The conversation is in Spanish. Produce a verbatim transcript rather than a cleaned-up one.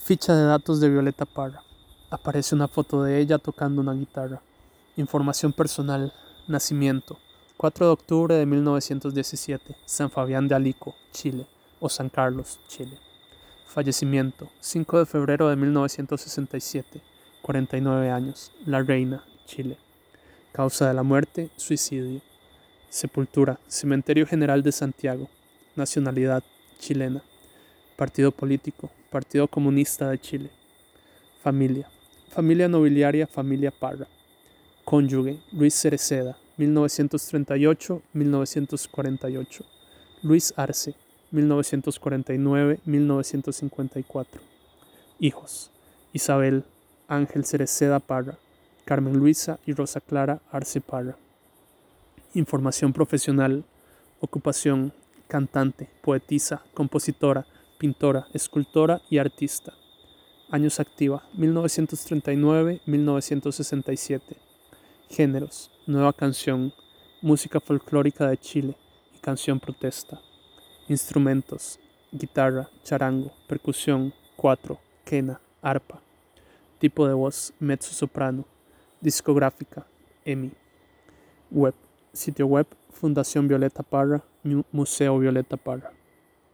Ficha de datos de Violeta Parra. Aparece una foto de ella tocando una guitarra. Información personal. Nacimiento. cuatro de octubre de mil novecientos diecisiete. San Fabián de Alico, Chile. O San Carlos, Chile. Fallecimiento. cinco de febrero de mil novecientos sesenta y siete. cuarenta y nueve años. La Reina, Chile. Causa de la muerte. Suicidio. Sepultura. Cementerio General de Santiago. Nacionalidad. Chilena. Partido político. Partido Comunista de Chile. Familia. Familia nobiliaria Familia Parra. Cónyuge. Luis Cereceda, mil novecientos treinta y ocho a mil novecientos cuarenta y ocho. Luis Arce, mil novecientos cuarenta y nueve a mil novecientos cincuenta y cuatro. Hijos. Isabel Ángel Cereceda Parra, Carmen Luisa y Rosa Clara Arce Parra. Información profesional. Ocupación. Cantante, poetisa, compositora, pintora, escultora y artista. Años activa, mil novecientos treinta y nueve a mil novecientos sesenta y siete. Géneros, nueva canción, música folclórica de Chile y canción protesta. Instrumentos, guitarra, charango, percusión, cuatro, quena, arpa. Tipo de voz, mezzo-soprano. Discográfica, EMI. Web, sitio web, Fundación Violeta Parra, Museo Violeta Parra.